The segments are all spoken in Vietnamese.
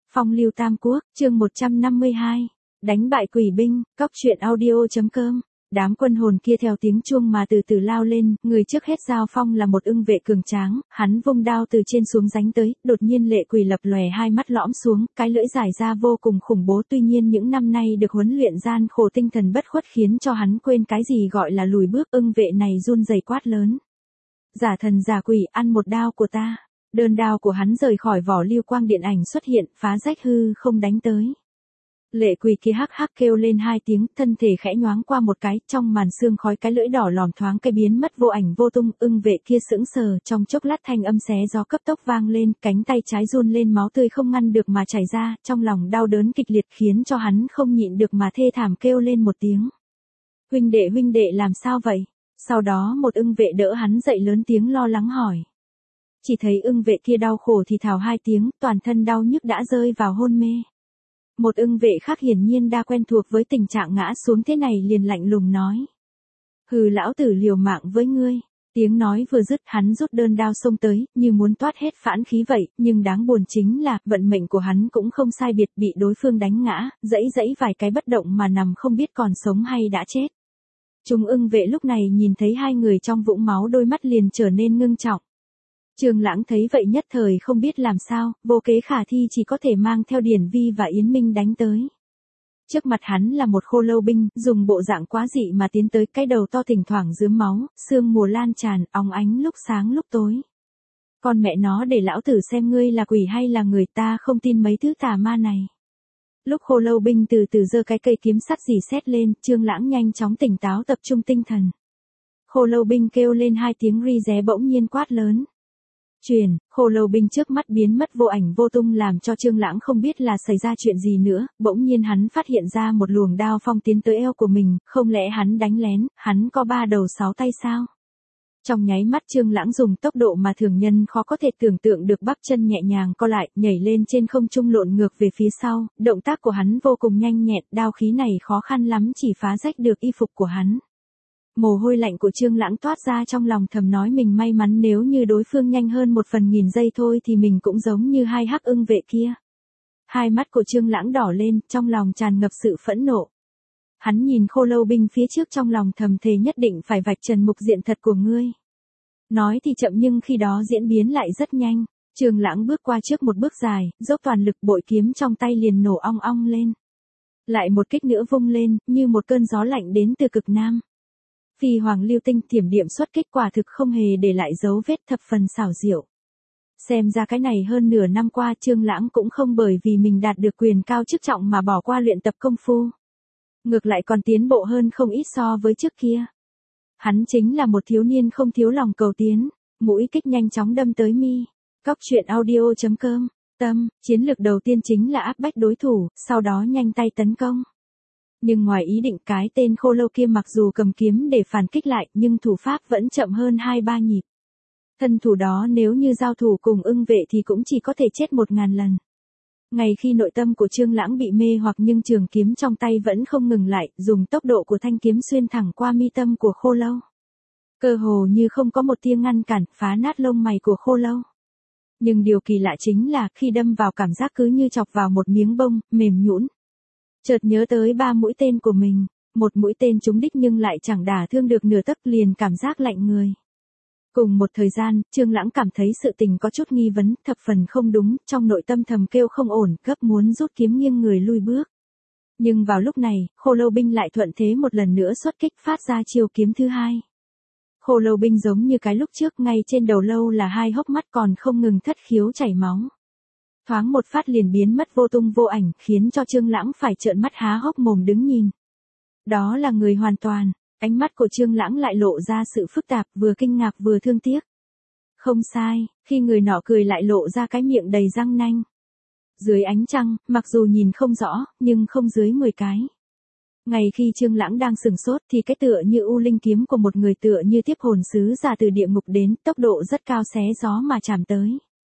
Phong lưu Tam Quốc, chương 152. Đánh bại quỷ binh, cóc truyện audio.com. Đám quân hồn kia theo tiếng chuông mà từ từ lao lên, người trước hết giao phong là một ưng vệ cường tráng, hắn vung đao từ trên xuống giánh tới, đột nhiên lệ quỷ lập lòe hai mắt lõm xuống, cái lưỡi dài ra vô cùng khủng bố, tuy nhiên những năm nay được huấn luyện gian khổ tinh thần bất khuất khiến cho hắn quên cái gì gọi là lùi bước. Ưng vệ này run rẩy quát lớn: Giả thần giả quỷ, ăn một đao của ta. Đơn đao của hắn rời khỏi vỏ, lưu quang điện ảnh xuất hiện, phá rách hư không đánh tới. Lệ quỷ kia hắc hắc kêu lên hai tiếng, thân thể khẽ nhoáng qua một cái, trong màn sương khói cái lưỡi đỏ lòm thoáng cái biến mất vô ảnh vô tung. Ưng vệ kia sững sờ, trong chốc lát thanh âm xé gió cấp tốc vang lên, cánh tay trái run lên, máu tươi không ngăn được mà chảy ra, trong lòng đau đớn kịch liệt khiến cho hắn không nhịn được mà thê thảm kêu lên một tiếng: huynh đệ làm sao vậy? Sau đó một ưng vệ đỡ hắn dậy, lớn tiếng lo lắng hỏi. Chỉ thấy ưng vệ kia đau khổ thì thào hai tiếng, toàn thân đau nhức đã rơi vào hôn mê. Một ưng vệ khác hiển nhiên đã quen thuộc với tình trạng ngã xuống thế này liền lạnh lùng nói: hừ, lão tử liều mạng với ngươi. Tiếng nói vừa dứt, hắn rút đơn đao xông tới, như muốn toát hết phản khí vậy, nhưng đáng buồn chính là, vận mệnh của hắn cũng không sai biệt, bị đối phương đánh ngã, dẫy vài cái bất động mà nằm không biết còn sống hay đã chết. Chúng ưng vệ lúc này nhìn thấy hai người trong vũng máu, đôi mắt liền trở nên ngưng trọng. Trương Lãng thấy vậy nhất thời không biết làm sao, vô kế khả thi chỉ có thể mang theo Điển Vi và Yến Minh đánh tới. Trước mặt hắn là một khô lâu binh, dùng bộ dạng quá dị mà tiến tới, cái đầu to thỉnh thoảng rướm máu, sương mù lan tràn, óng ánh lúc sáng lúc tối. Con mẹ nó, để lão tử xem ngươi là quỷ hay là người, ta không tin mấy thứ tà ma này. Lúc khô lâu binh từ từ giơ cái cây kiếm sắt rỉ sét lên, Trương Lãng nhanh chóng tỉnh táo tập trung tinh thần. Khô lâu binh kêu lên hai tiếng ri ré, bỗng nhiên quát lớn: Truyền. Khô lâu binh trước mắt biến mất vô ảnh vô tung, làm cho Trương Lãng không biết là xảy ra chuyện gì nữa. Bỗng nhiên hắn phát hiện ra một luồng đao phong tiến tới eo của mình, không lẽ hắn đánh lén, hắn có ba đầu sáu tay sao? Trong nháy mắt Trương Lãng dùng tốc độ mà thường nhân khó có thể tưởng tượng được, bắp chân nhẹ nhàng co lại, nhảy lên trên không trung lộn ngược về phía sau, động tác của hắn vô cùng nhanh nhẹn, đao khí này khó khăn lắm chỉ phá rách được y phục của hắn. Mồ hôi lạnh của Trương Lãng toát ra, trong lòng thầm nói mình may mắn, nếu như đối phương nhanh hơn 1/1000 giây thôi thì mình cũng giống như hai hắc ưng vệ kia. Hai mắt của Trương Lãng đỏ lên, trong lòng tràn ngập sự phẫn nộ. Hắn nhìn khô lâu binh phía trước, trong lòng thầm thề nhất định phải vạch trần mục diện thật của ngươi. Nói thì chậm nhưng khi đó diễn biến lại rất nhanh. Trương Lãng bước qua trước một bước dài, dốc toàn lực, bội kiếm trong tay liền nổ ong ong lên. Lại một kích nữa vung lên, như một cơn gió lạnh đến từ cực nam. Phi hoàng lưu tinh thiểm điểm xuất kích, quả thực không hề để lại dấu vết, thập phần xảo diệu. Xem ra cái này hơn nửa năm qua Trương Lãng cũng không bởi vì mình đạt được quyền cao chức trọng mà bỏ qua luyện tập công phu. Ngược lại còn tiến bộ hơn không ít so với trước kia. Hắn chính là một thiếu niên không thiếu lòng cầu tiến. Mũi kích nhanh chóng đâm tới mi. Cóc truyện audio.com. Chiến lược đầu tiên chính là áp bách đối thủ, sau đó nhanh tay tấn công. Nhưng ngoài ý định, cái tên khô lâu kia mặc dù cầm kiếm để phản kích lại, nhưng thủ pháp vẫn chậm hơn 2-3 nhịp. Thân thủ đó nếu như giao thủ cùng ưng vệ thì cũng chỉ có thể chết 1000 lần. Ngay khi nội tâm của Trương Lãng bị mê hoặc, nhưng trường kiếm trong tay vẫn không ngừng lại, dùng tốc độ của thanh kiếm xuyên thẳng qua mi tâm của khô lâu. Cơ hồ như không có một tia ngăn cản, phá nát lông mày của khô lâu. Nhưng điều kỳ lạ chính là, khi đâm vào cảm giác cứ như chọc vào một miếng bông, mềm nhũn. Chợt nhớ tới 3 mũi tên của mình, một mũi tên trúng đích nhưng lại chẳng đả thương được nửa tấc, liền cảm giác lạnh người. Cùng một thời gian, Trương Lãng cảm thấy sự tình có chút nghi vấn, thập phần không đúng, trong nội tâm thầm kêu không ổn, gấp muốn rút kiếm nghiêng người lui bước. Nhưng vào lúc này, khô lâu binh lại thuận thế một lần nữa xuất kích, phát ra chiêu kiếm thứ hai. Khô lâu binh giống như cái lúc trước, ngay trên đầu lâu là hai hốc mắt còn không ngừng thất khiếu chảy máu. Thoáng một phát liền biến mất vô tung vô ảnh, khiến cho Trương Lãng phải trợn mắt há hốc mồm đứng nhìn. Đó là người hoàn toàn. Ánh mắt của Trương Lãng lại lộ ra sự phức tạp, vừa kinh ngạc vừa thương tiếc. Không sai, khi người nọ cười lại lộ ra cái miệng đầy răng nanh. Dưới ánh trăng, mặc dù nhìn không rõ, nhưng không dưới 10 cái. Ngay khi Trương Lãng đang sửng sốt thì cái tựa như u linh kiếm của một người tựa như tiếp hồn sứ giả từ địa ngục đến, tốc độ rất cao xé gió mà chạm tới.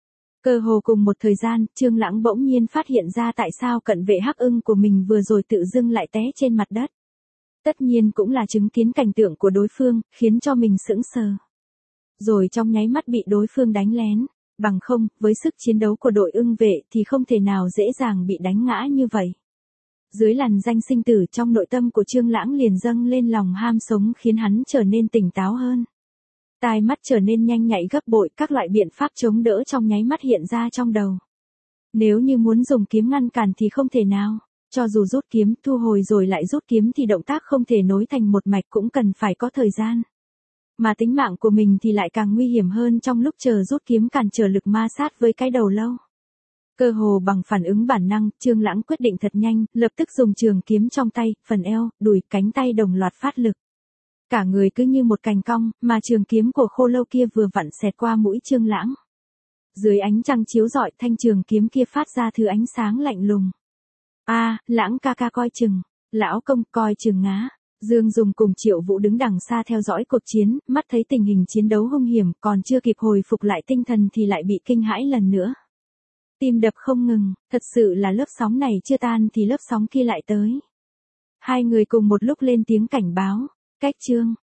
Cơ hồ cùng một thời gian, Trương Lãng bỗng nhiên phát hiện ra tại sao cận vệ hắc ưng của mình vừa rồi tự dưng lại té trên mặt đất. Tất nhiên cũng là chứng kiến cảnh tượng của đối phương, khiến cho mình sững sờ. Rồi trong nháy mắt bị đối phương đánh lén. Bằng không, với sức chiến đấu của đội ưng vệ thì không thể nào dễ dàng bị đánh ngã như vậy. Dưới làn danh sinh tử trong nội tâm của Trương Lãng liền dâng lên lòng ham sống khiến hắn trở nên tỉnh táo hơn. Tai mắt trở nên nhanh nhạy gấp bội, các loại biện pháp chống đỡ trong nháy mắt hiện ra trong đầu. Nếu như muốn dùng kiếm ngăn cản thì không thể nào, cho dù rút kiếm, thu hồi rồi lại rút kiếm thì động tác không thể nối thành một mạch cũng cần phải có thời gian. Mà tính mạng của mình thì lại càng nguy hiểm hơn trong lúc chờ rút kiếm cản trở lực ma sát với cái đầu lâu. Cơ hồ bằng phản ứng bản năng, Trương Lãng quyết định thật nhanh, lập tức dùng trường kiếm trong tay, phần eo, đùi, cánh tay đồng loạt phát lực. Cả người cứ như một cành cong, mà trường kiếm của khô lâu kia vừa vặn xẹt qua mũi Trương Lãng. Dưới ánh trăng chiếu rọi, thanh trường kiếm kia phát ra thứ ánh sáng lạnh lùng. Lãng ca ca coi chừng, lão công coi chừng ngá. Dương Dùng cùng Triệu Vũ đứng đằng xa theo dõi cuộc chiến, mắt thấy tình hình chiến đấu hung hiểm, còn chưa kịp hồi phục lại tinh thần thì lại bị kinh hãi lần nữa. Tim đập không ngừng, thật sự là lớp sóng này chưa tan thì lớp sóng kia lại tới. Hai người cùng một lúc lên tiếng cảnh báo, cách Trương